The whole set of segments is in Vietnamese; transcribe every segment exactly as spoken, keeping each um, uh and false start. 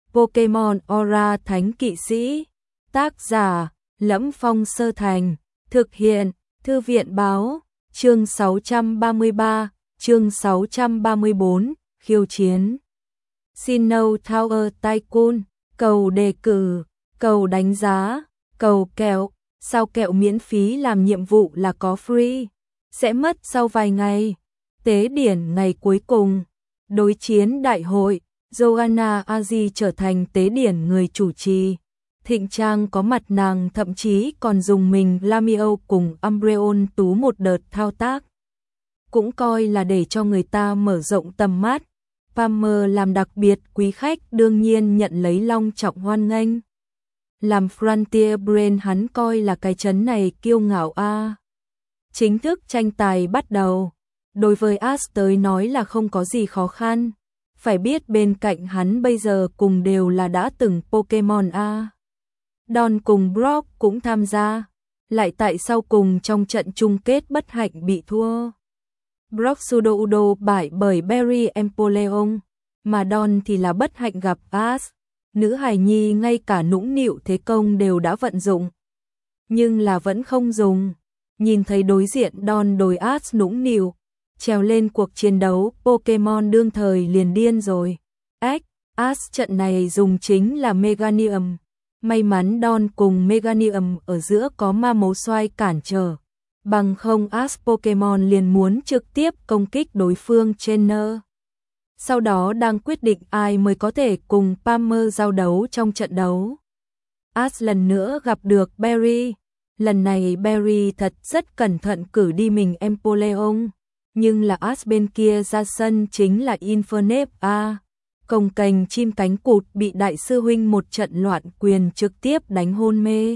Pokemon Aura Thánh Kỵ Sĩ. Tác giả: Lẫm Phong Sơ Thành. Thực hiện: Thư viện báo. Chương sáu trăm ba mươi ba, chương sáu trăm ba mươi bốn, khiêu chiến. Sinnoh Tower Tycoon, cầu đề cử, cầu đánh giá, cầu kẹo, sao kẹo miễn phí làm nhiệm vụ là có free, sẽ mất sau vài ngày. Tế điển ngày cuối cùng, đối chiến đại hội, Joanna Aji trở thành tế điển người chủ trì. Thịnh trang có mặt, nàng thậm chí còn dùng mình Lamio cùng Umbreon tú một đợt thao tác. Cũng coi là để cho người ta mở rộng tầm mắt. Palmer làm đặc biệt quý khách đương nhiên nhận lấy long trọng hoan nghênh. Làm Frontier Brain hắn coi là cái chấn này kiêu ngạo a. À. Chính thức tranh tài bắt đầu. Đối với Ash tới nói là không có gì khó khăn. Phải biết bên cạnh hắn bây giờ cùng đều là đã từng Pokemon a. À. Don cùng Brock cũng tham gia, lại tại sau cùng trong trận chung kết bất hạnh bị thua. Brock Sudoudo bại bởi Barry Empoleon, mà Don thì là bất hạnh gặp Ash. Nữ hài nhi ngay cả nũng nịu thế công đều đã vận dụng, nhưng là vẫn không dùng. Nhìn thấy đối diện Don đối Ash nũng nịu, trèo lên cuộc chiến đấu, Pokemon đương thời liền điên rồi. Ếch, Ash trận này dùng chính là Meganium. May mắn Don cùng Meganium ở giữa có ma mấu xoay cản trở, bằng không Ash Pokemon liền muốn trực tiếp công kích đối phương trainer. Sau đó đang quyết định ai mới có thể cùng Palmer giao đấu trong trận đấu. Ash lần nữa gặp được Barry. Lần này Barry thật rất cẩn thận cử đi mình Empoleon, nhưng là Ash bên kia ra sân chính là Infernape a. Cồng cành chim cánh cụt bị đại sư huynh một trận loạn quyền trực tiếp đánh hôn mê.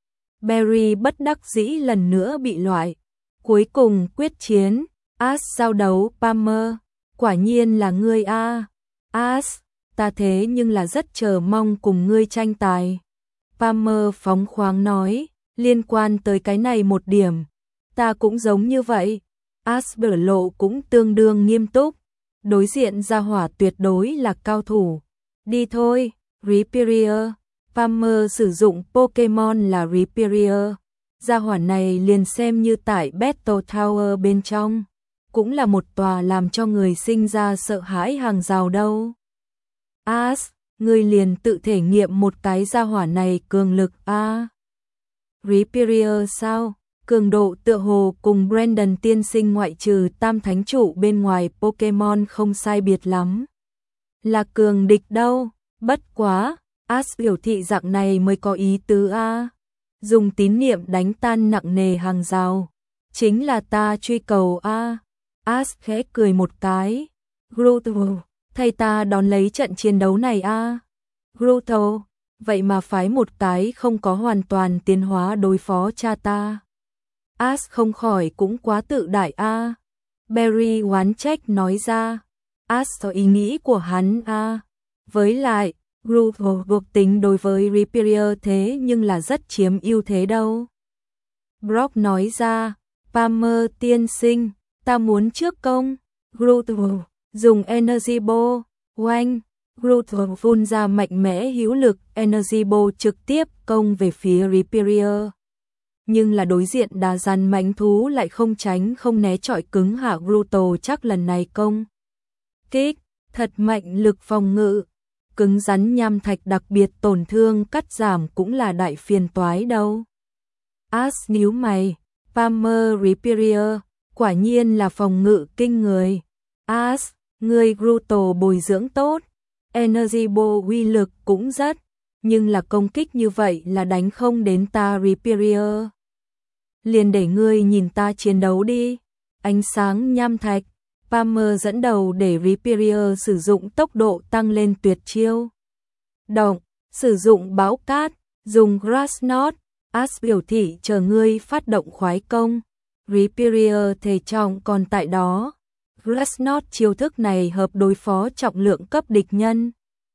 Barry bất đắc dĩ lần nữa bị loại. Cuối cùng quyết chiến, Ash giao đấu Palmer. Quả nhiên là ngươi a. Ash, ta thế nhưng là rất chờ mong cùng ngươi tranh tài. Palmer phóng khoáng nói, liên quan tới cái này một điểm, ta cũng giống như vậy. Ash biểu lộ cũng tương đương nghiêm túc. Đối diện gia hỏa tuyệt đối là cao thủ. Đi thôi, Rhyperior. Palmer sử dụng Pokemon là Rhyperior. Gia hỏa này liền xem như tại Battle Tower bên trong, cũng là một tòa làm cho người sinh ra sợ hãi hàng rào đâu. Ash, ngươi liền tự thể nghiệm một cái gia hỏa này cường lực a. À. Rhyperior sao? Cường độ tựa hồ cùng Brandon tiên sinh ngoại trừ tam thánh trụ bên ngoài Pokemon không sai biệt lắm. Là cường địch đâu, bất quá, Ash biểu thị dạng này mới có ý tứ a. À. Dùng tín niệm đánh tan nặng nề hàng rào, chính là ta truy cầu a. À. Ash khẽ cười một cái. Groto, thay ta đón lấy trận chiến đấu này a. À. Groto, vậy mà phái một cái không có hoàn toàn tiến hóa đối phó cha ta. Ash không khỏi cũng quá tự đại a. À. Barry oán trách nói ra. Ash có ý nghĩ của hắn a. À. Với lại, Groto thuộc tính đối với Rhyperior thế nhưng là rất chiếm ưu thế đâu. Brock nói ra, Palmer tiên sinh, ta muốn trước công. Groto dùng Energy Ball, oanh. Groto phun ra mạnh mẽ hữu lực Energy Ball trực tiếp công về phía Rhyperior. Nhưng là đối diện đá rắn mãnh thú lại không tránh không né chọi cứng hạ Groto chắc lần này công kích thật mạnh lực phòng ngự, cứng rắn nham thạch đặc biệt tổn thương cắt giảm cũng là đại phiền toái đâu. Ash nhíu mày, Palmer Rhyperior, quả nhiên là phòng ngự kinh người. Ash, người Groto bồi dưỡng tốt, Energy Ball uy lực cũng rất, nhưng là công kích như vậy là đánh không đến ta Rhyperior. Liền để ngươi nhìn ta chiến đấu đi. Ánh sáng nham thạch, Palmer dẫn đầu để Rhyperior sử dụng tốc độ tăng lên tuyệt chiêu. Động, sử dụng bão cát, dùng Grass Knot. Ash biểu thị chờ ngươi phát động khoái công. Rhyperior thể trọng còn tại đó. Grass Knot chiêu thức này hợp đối phó trọng lượng cấp địch nhân.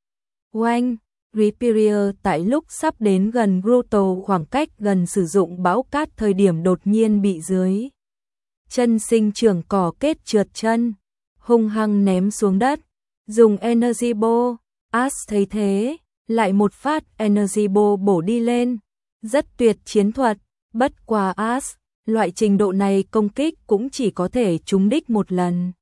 Oanh, Rhyperior tại lúc sắp đến gần Groto khoảng cách gần sử dụng bão cát thời điểm đột nhiên bị dưới chân sinh trưởng cỏ kết trượt chân, hung hăng ném xuống đất, dùng Energy Ball. Ash thấy thế, lại một phát Energy Ball bổ đi lên. Rất tuyệt chiến thuật, bất quá Ash, loại trình độ này công kích cũng chỉ có thể trúng đích một lần.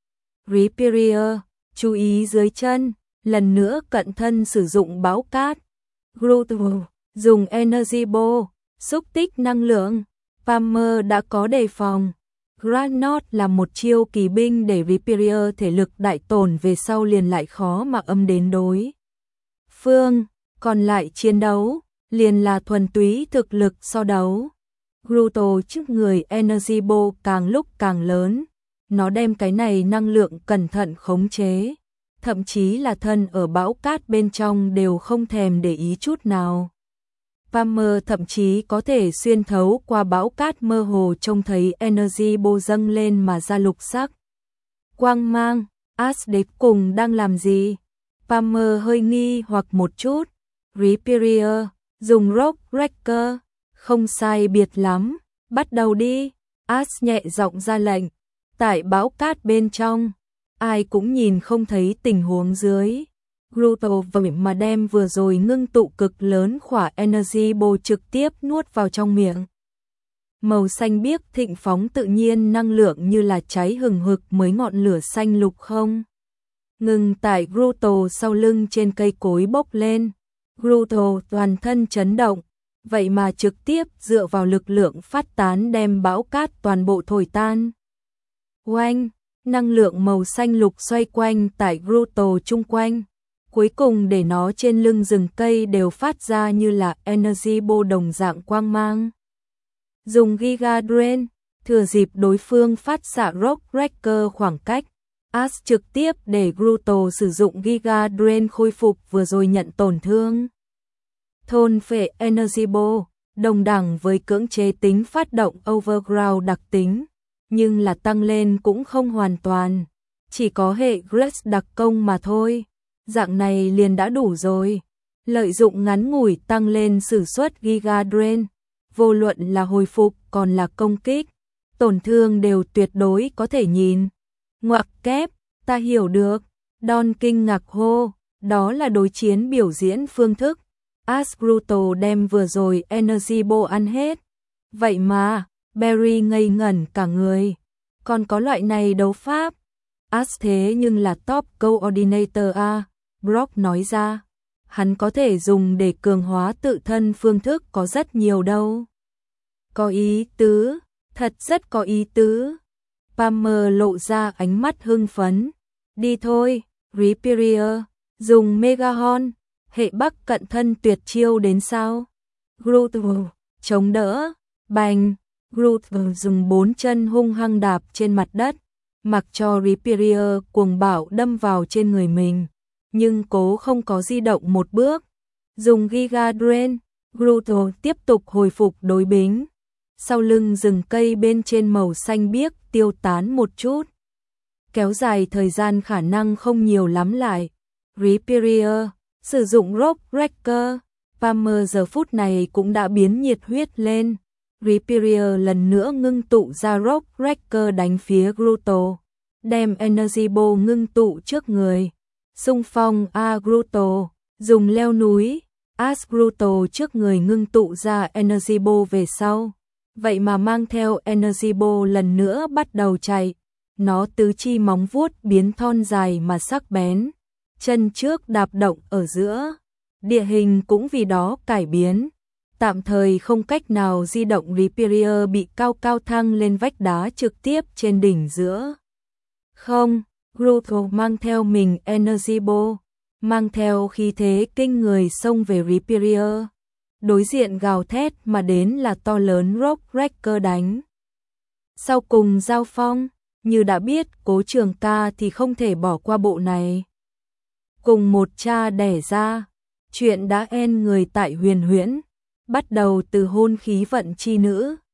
Riperior, chú ý dưới chân, lần nữa cận thân sử dụng bão cát. Groot dùng Energy Ball, xúc tích năng lượng. Palmer đã có đề phòng. Granot là một chiêu kỳ binh để Riperior thể lực đại tổn về sau liền lại khó mà âm đến đối phương, còn lại chiến đấu liền là thuần túy thực lực so đấu. Groot trước người Energy Ball càng lúc càng lớn, nó đem cái này năng lượng cẩn thận khống chế, thậm chí là thân ở bão cát bên trong đều không thèm để ý chút nào. Palmer thậm chí có thể xuyên thấu qua bão cát mơ hồ trông thấy Energy Ball dâng lên mà ra lục sắc. Quang mang, Ash đến cùng đang làm gì? Palmer hơi nghi hoặc một chút. Riperior, dùng Rock Breaker, không sai biệt lắm, bắt đầu đi. Ash nhẹ giọng ra lệnh. Tại bão cát bên trong, ai cũng nhìn không thấy tình huống dưới. Groot vậy mà đem vừa rồi ngưng tụ cực lớn khỏa Energy Ball trực tiếp nuốt vào trong miệng. Màu xanh biếc thịnh phóng tự nhiên năng lượng như là cháy hừng hực mới ngọn lửa xanh lục không. Ngừng tại Groot sau lưng trên cây cối bốc lên. Groot toàn thân chấn động, vậy mà trực tiếp dựa vào lực lượng phát tán đem bão cát toàn bộ thổi tan. Oanh, năng lượng màu xanh lục xoay quanh tại Groot chung quanh. Cuối cùng để nó trên lưng rừng cây đều phát ra như là Energy Ball đồng dạng quang mang. Dùng Giga Drain, thừa dịp đối phương phát xạ Rock Breaker khoảng cách, Ash trực tiếp để Groot sử dụng Giga Drain khôi phục vừa rồi nhận tổn thương. Thôn phệ Energy Ball, đồng đẳng với cưỡng chế tính phát động Overground đặc tính, nhưng là tăng lên cũng không hoàn toàn, chỉ có hệ Grace đặc công mà thôi. Dạng này liền đã đủ rồi. Lợi dụng ngắn ngủi tăng lên sử suất Giga Drain, vô luận là hồi phục còn là công kích, tổn thương đều tuyệt đối có thể nhìn. Ngoặc kép, ta hiểu được. Don kinh ngạc hô, đó là đối chiến biểu diễn phương thức. Ash Groot đem vừa rồi Energy Ball ăn hết. Vậy mà, Barry ngây ngẩn cả người. Còn có loại này đấu pháp. Ash thế nhưng là top coordinator a. Brock nói ra, hắn có thể dùng để cường hóa tự thân phương thức có rất nhiều đâu. Có ý tứ, thật rất có ý tứ. Palmer lộ ra ánh mắt hưng phấn. Đi thôi, Riperior, dùng Megahorn, hệ bắc cận thân tuyệt chiêu đến sao? Groot chống đỡ, bành, Groot dùng bốn chân hung hăng đạp trên mặt đất, mặc cho Riperior cuồng bạo đâm vào trên người mình. Nhưng cố không có di động một bước. Dùng Giga Drain, Groot tiếp tục hồi phục đối bính. Sau lưng rừng cây bên trên màu xanh biếc tiêu tán một chút. Kéo dài thời gian khả năng không nhiều lắm lại. Riperior, sử dụng Rock Breaker. Palmer giờ phút này cũng đã biến nhiệt huyết lên. Riperior lần nữa ngưng tụ ra Rock Breaker đánh phía Groot. Đem Energy Ball ngưng tụ trước người. Xung phong A Groot, dùng leo núi, Ash Groot trước người ngưng tụ ra Energy Ball về sau. Vậy mà mang theo Energy Ball lần nữa bắt đầu chạy. Nó tứ chi móng vuốt biến thon dài mà sắc bén. Chân trước đạp động ở giữa. Địa hình cũng vì đó cải biến. Tạm thời không cách nào di động, Riperior bị cao cao thăng lên vách đá trực tiếp trên đỉnh giữa. Không. Groot mang theo mình Energy Ball, mang theo khí thế kinh người xông về Riperior. Đối diện gào thét mà đến là to lớn Rock Breaker đánh. Sau cùng giao phong, như đã biết Cố Trường Ca thì không thể bỏ qua bộ này. Cùng một cha đẻ ra, chuyện đã en người tại Huyền Huyễn, bắt đầu từ hôn khí vận chi nữ.